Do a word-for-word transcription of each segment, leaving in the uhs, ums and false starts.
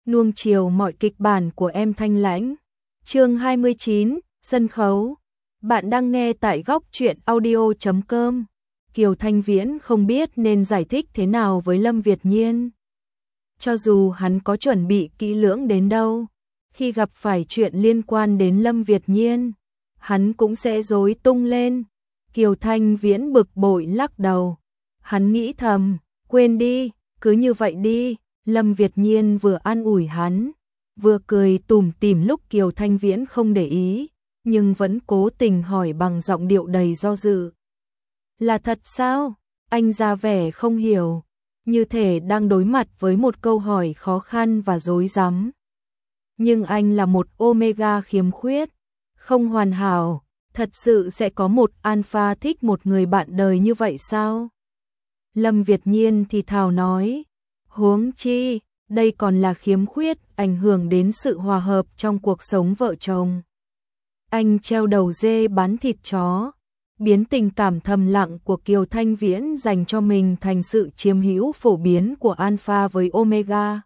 nuông chiều mọi kịch bản của em Thanh Lãnh. Chương hai mươi chín, sân khấu. Bạn đang nghe tại góc truyện audio chấm com. Kiều Thanh Viễn không biết nên giải thích thế nào với Lâm Việt Nhiên. Cho dù hắn có chuẩn bị kỹ lưỡng đến đâu, khi gặp phải chuyện liên quan đến Lâm Việt Nhiên, hắn cũng sẽ rối tung lên. Kiều Thanh Viễn bực bội lắc đầu. Hắn nghĩ thầm, quên đi, cứ như vậy đi. Lâm Việt Nhiên vừa an ủi hắn, vừa cười tủm tỉm lúc Kiều Thanh Viễn không để ý, nhưng vẫn cố tình hỏi bằng giọng điệu đầy do dự. Là thật sao? Anh ra vẻ không hiểu, như thể đang đối mặt với một câu hỏi khó khăn và rối rắm. Nhưng anh là một Omega khiếm khuyết, không hoàn hảo, thật sự sẽ có một Alpha thích một người bạn đời như vậy sao? Lâm Việt Nhiên thì thào nói, huống chi, đây còn là khiếm khuyết ảnh hưởng đến sự hòa hợp trong cuộc sống vợ chồng. Anh treo đầu dê bán thịt chó, biến tình cảm thầm lặng của Kiều Thanh Viễn dành cho mình thành sự chiếm hữu phổ biến của Alpha với Omega.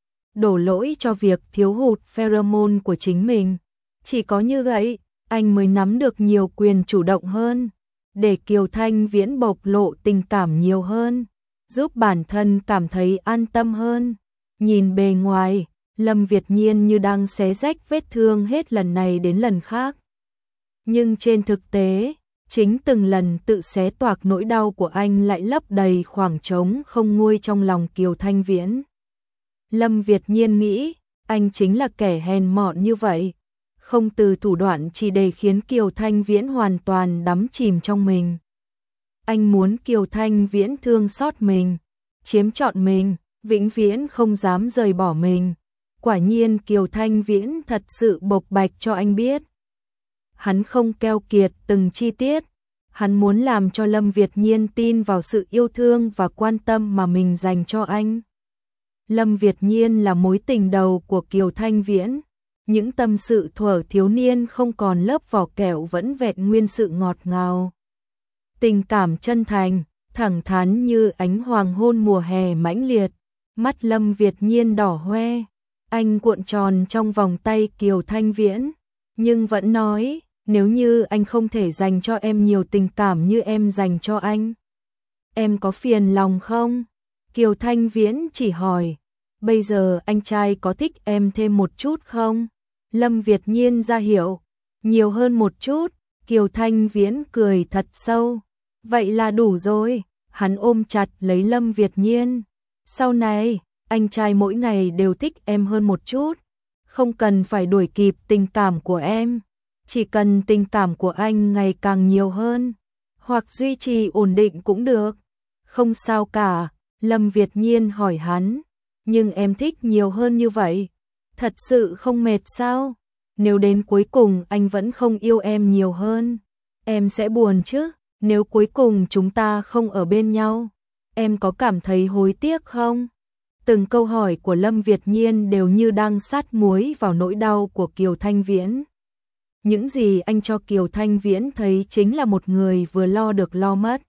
Đổ lỗi cho việc thiếu hụt pheromone của chính mình. Chỉ có như vậy, anh mới nắm được nhiều quyền chủ động hơn, để Kiều Thanh Viễn bộc lộ tình cảm nhiều hơn, giúp bản thân cảm thấy an tâm hơn. Nhìn bề ngoài, Lâm Việt Nhiên như đang xé rách vết thương hết lần này đến lần khác. Nhưng trên thực tế, chính từng lần tự xé toạc nỗi đau của anh lại lấp đầy khoảng trống không nguôi trong lòng Kiều Thanh Viễn. Lâm Việt Nhiên nghĩ, anh chính là kẻ hèn mọn như vậy, không từ thủ đoạn chỉ để khiến Kiều Thanh Viễn hoàn toàn đắm chìm trong mình. Anh muốn Kiều Thanh Viễn thương xót mình, chiếm trọn mình, vĩnh viễn không dám rời bỏ mình. Quả nhiên Kiều Thanh Viễn thật sự bộc bạch cho anh biết. Hắn không keo kiệt từng chi tiết, hắn muốn làm cho Lâm Việt Nhiên tin vào sự yêu thương và quan tâm mà mình dành cho anh. Lâm Việt Nhiên là mối tình đầu của Kiều Thanh Viễn, những tâm sự thuở thiếu niên không còn lớp vỏ kẹo vẫn vẹn nguyên sự ngọt ngào. Tình cảm chân thành, thẳng thắn như ánh hoàng hôn mùa hè mãnh liệt, mắt Lâm Việt Nhiên đỏ hoe, anh cuộn tròn trong vòng tay Kiều Thanh Viễn, nhưng vẫn nói, nếu như anh không thể dành cho em nhiều tình cảm như em dành cho anh, em có phiền lòng không? Kiều Thanh Viễn chỉ hỏi, bây giờ anh trai có thích em thêm một chút không? Lâm Việt Nhiên ra hiệu, nhiều hơn một chút. Kiều Thanh Viễn cười thật sâu, vậy là đủ rồi. Hắn ôm chặt lấy Lâm Việt Nhiên, sau này, anh trai mỗi ngày đều thích em hơn một chút, không cần phải đuổi kịp tình cảm của em, chỉ cần tình cảm của anh ngày càng nhiều hơn, hoặc duy trì ổn định cũng được. Không sao cả, Lâm Việt Nhiên hỏi hắn, nhưng em thích nhiều hơn như vậy, thật sự không mệt sao? Nếu đến cuối cùng anh vẫn không yêu em nhiều hơn, em sẽ buồn chứ? Nếu cuối cùng chúng ta không ở bên nhau, em có cảm thấy hối tiếc không? Từng câu hỏi của Lâm Việt Nhiên đều như đang sát muối vào nỗi đau của Kiều Thanh Viễn. Những gì anh cho Kiều Thanh Viễn thấy chính là một người vừa lo được lo mất,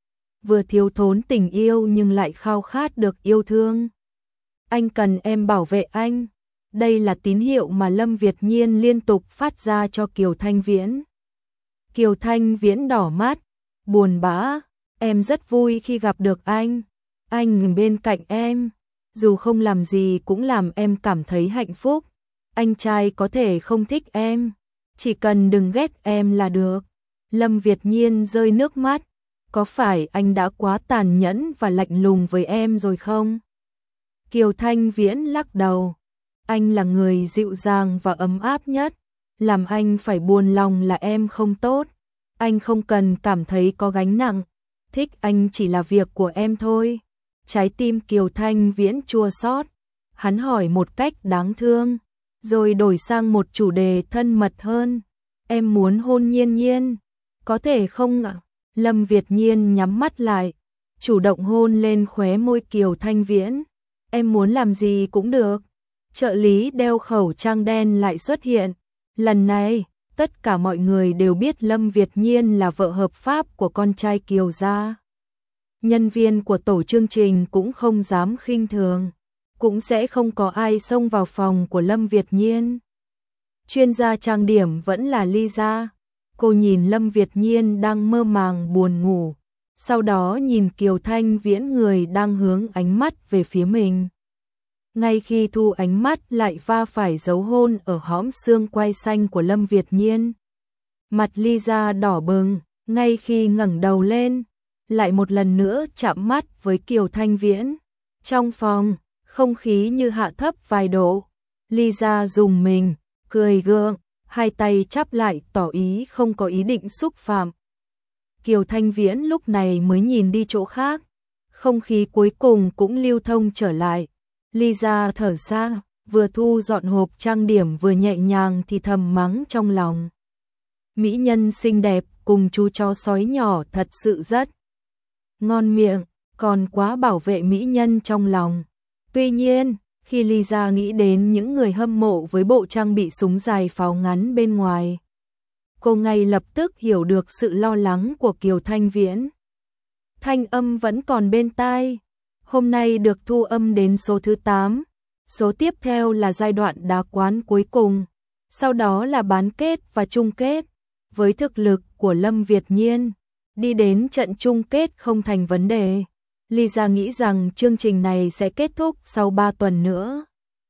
vừa thiếu thốn tình yêu nhưng lại khao khát được yêu thương. Anh cần em bảo vệ anh. Đây là tín hiệu mà Lâm Việt Nhiên liên tục phát ra cho Kiều Thanh Viễn. Kiều Thanh Viễn đỏ mắt, buồn bã, em rất vui khi gặp được anh. Anh bên cạnh em, dù không làm gì cũng làm em cảm thấy hạnh phúc. Anh trai có thể không thích em, chỉ cần đừng ghét em là được. Lâm Việt Nhiên rơi nước mắt, có phải anh đã quá tàn nhẫn và lạnh lùng với em rồi không? Kiều Thanh Viễn lắc đầu, anh là người dịu dàng và ấm áp nhất, làm anh phải buồn lòng là em không tốt. Anh không cần cảm thấy có gánh nặng, thích anh chỉ là việc của em thôi. Trái tim Kiều Thanh Viễn chua xót, hắn hỏi một cách đáng thương, rồi đổi sang một chủ đề thân mật hơn. Em muốn hôn Nhiên Nhiên, có thể không ạ? Lâm Việt Nhiên nhắm mắt lại, chủ động hôn lên khóe môi Kiều Thanh Viễn. Em muốn làm gì cũng được. Trợ lý đeo khẩu trang đen lại xuất hiện. Lần này, tất cả mọi người đều biết Lâm Việt Nhiên là vợ hợp pháp của con trai Kiều gia. Nhân viên của tổ chương trình cũng không dám khinh thường. cũng sẽ không có ai xông vào phòng của Lâm Việt Nhiên. Chuyên gia trang điểm vẫn là Lisa. Cô nhìn Lâm Việt Nhiên đang mơ màng buồn ngủ, sau đó nhìn Kiều Thanh Viễn người đang hướng ánh mắt về phía mình. Ngay khi thu ánh mắt lại va phải dấu hôn ở hõm xương quai xanh của Lâm Việt Nhiên. Mặt Lisa đỏ bừng, ngay khi ngẩng đầu lên, lại một lần nữa chạm mắt với Kiều Thanh Viễn. Trong phòng, không khí như hạ thấp vài độ. Lisa dùng mình, cười gượng, hai tay chắp lại tỏ ý không có ý định xúc phạm. Kiều Thanh Viễn lúc này mới nhìn đi chỗ khác. Không khí cuối cùng cũng lưu thông trở lại. Lisa thở ra, vừa thu dọn hộp trang điểm vừa nhẹ nhàng thì thầm mắng trong lòng. Mỹ nhân xinh đẹp cùng chú chó sói nhỏ thật sự rất ngon miệng, còn quá bảo vệ mỹ nhân trong lòng. Tuy nhiên, khi Lisa nghĩ đến những người hâm mộ với bộ trang bị súng dài pháo ngắn bên ngoài, cô ngay lập tức hiểu được sự lo lắng của Kiều Thanh Viễn. Thanh âm vẫn còn bên tai. Hôm nay được thu âm đến số thứ tám. Số tiếp theo là giai đoạn đá quán cuối cùng. Sau đó là bán kết và chung kết. Với thực lực của Lâm Việt Nhiên, đi đến trận chung kết không thành vấn đề. Lisa nghĩ rằng chương trình này sẽ kết thúc sau ba tuần nữa.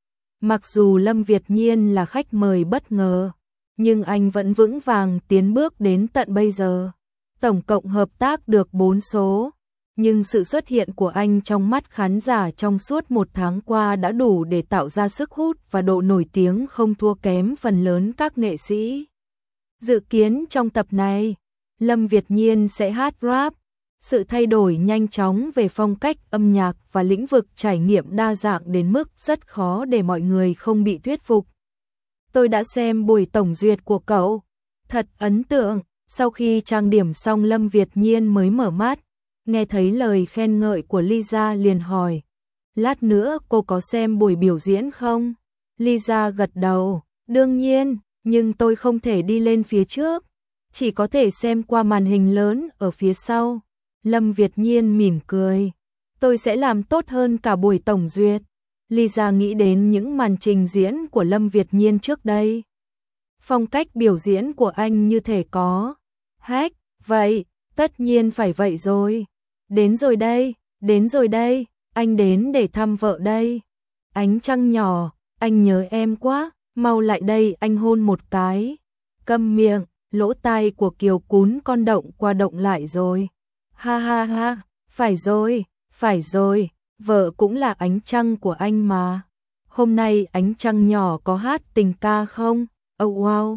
Mặc dù Lâm Việt Nhiên là khách mời bất ngờ, nhưng anh vẫn vững vàng tiến bước đến tận bây giờ. Tổng cộng hợp tác được bốn số, nhưng sự xuất hiện của anh trong mắt khán giả trong suốt một tháng qua đã đủ để tạo ra sức hút và độ nổi tiếng không thua kém phần lớn các nghệ sĩ. Dự kiến trong tập này, Lâm Việt Nhiên sẽ hát rap. Sự thay đổi nhanh chóng về phong cách âm nhạc và lĩnh vực trải nghiệm đa dạng đến mức rất khó để mọi người không bị thuyết phục. Tôi đã xem buổi tổng duyệt của cậu, thật ấn tượng. Sau khi trang điểm xong Lâm Việt Nhiên mới mở mắt, nghe thấy lời khen ngợi của Lisa liền hỏi, lát nữa cô có xem buổi biểu diễn không? Lisa gật đầu, đương nhiên, nhưng tôi không thể đi lên phía trước, chỉ có thể xem qua màn hình lớn ở phía sau. Lâm Việt Nhiên mỉm cười, tôi sẽ làm tốt hơn cả buổi tổng duyệt. Lisa nghĩ đến những màn trình diễn của Lâm Việt Nhiên trước đây. Phong cách biểu diễn của anh như thể có hack, vậy, tất nhiên phải vậy rồi. Đến rồi đây, đến rồi đây, anh đến để thăm vợ đây. Ánh trăng nhỏ, anh nhớ em quá, mau lại đây anh hôn một cái. Câm miệng, lỗ tai của Kiều Cún con động qua động lại rồi. Ha ha ha, phải rồi, phải rồi, vợ cũng là ánh trăng của anh mà. Hôm nay ánh trăng nhỏ có hát tình ca không? Oh wow.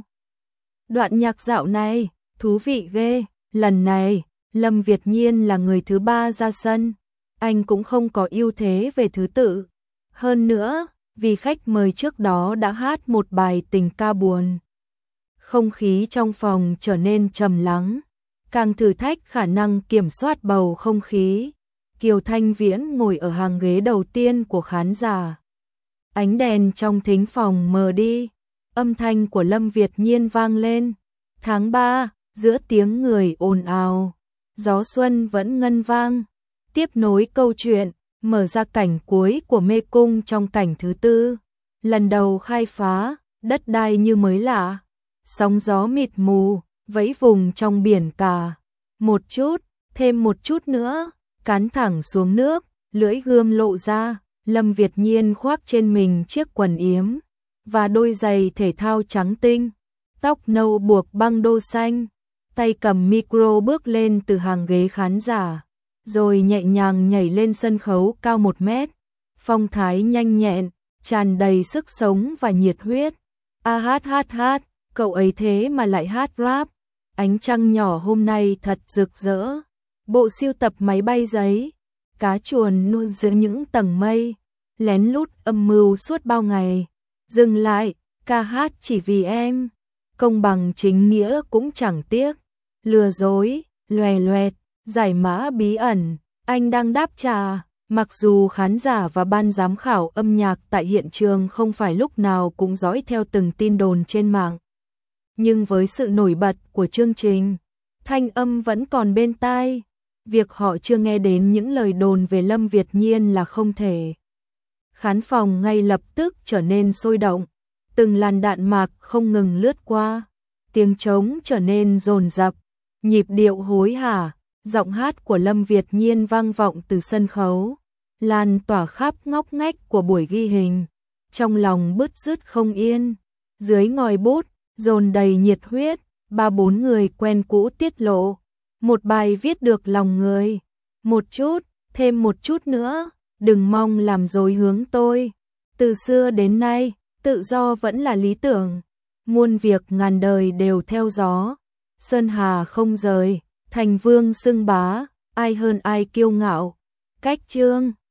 Đoạn nhạc dạo này, thú vị ghê, lần này, Lâm Việt Nhiên là người thứ ba ra sân. Anh cũng không có ưu thế về thứ tự. Hơn nữa, vì khách mời trước đó đã hát một bài tình ca buồn. Không khí trong phòng trở nên trầm lắng, càng thử thách khả năng kiểm soát bầu không khí. Kiều Thanh Viễn ngồi ở hàng ghế đầu tiên của khán giả. Ánh đèn trong thính phòng mờ đi, âm thanh của Lâm Việt Nhiên vang lên. Tháng ba, giữa tiếng người ồn ào, gió xuân vẫn ngân vang. Tiếp nối câu chuyện, mở ra cảnh cuối của mê cung trong cảnh thứ tư. Lần đầu khai phá, đất đai như mới lạ, sóng gió mịt mù, vẫy vùng trong biển cả. Một chút, thêm một chút nữa, cán thẳng xuống nước, lưỡi gươm lộ ra. Lâm Việt Nhiên khoác trên mình chiếc quần yếm và đôi giày thể thao trắng tinh, tóc nâu buộc băng đô xanh, tay cầm micro bước lên từ hàng ghế khán giả, rồi nhẹ nhàng nhảy lên sân khấu cao một mét, phong thái nhanh nhẹn, tràn đầy sức sống và nhiệt huyết. A hát hát hát, cậu ấy thế mà lại hát rap. Ánh trăng nhỏ hôm nay thật rực rỡ. Bộ sưu tập máy bay giấy, cá chuồn nuôi giữa những tầng mây, lén lút âm mưu suốt bao ngày. Dừng lại, ca hát chỉ vì em. Công bằng chính nghĩa cũng chẳng tiếc. Lừa dối, loè loẹt, giải mã bí ẩn. Anh đang đáp trả. Mặc dù khán giả và ban giám khảo âm nhạc tại hiện trường không phải lúc nào cũng dõi theo từng tin đồn trên mạng, nhưng với sự nổi bật của chương trình, thanh âm vẫn còn bên tai. Việc họ chưa nghe đến những lời đồn về Lâm Việt Nhiên là không thể. khán phòng ngay lập tức trở nên sôi động, từng làn đạn mạc không ngừng lướt qua, tiếng trống trở nên dồn dập, nhịp điệu hối hả, giọng hát của Lâm Việt Nhiên vang vọng từ sân khấu, lan tỏa khắp ngóc ngách của buổi ghi hình. Trong lòng bứt rứt không yên, dưới ngòi bút dồn đầy nhiệt huyết, ba bốn người quen cũ tiết lộ một bài viết được lòng người. Một chút, thêm một chút nữa, đừng mong làm dối hướng tôi. Từ xưa đến nay, tự do vẫn là lý tưởng. Muôn việc ngàn đời đều theo gió. Sơn hà không rời, thành vương xưng bá, ai hơn ai kiêu ngạo. Cách chương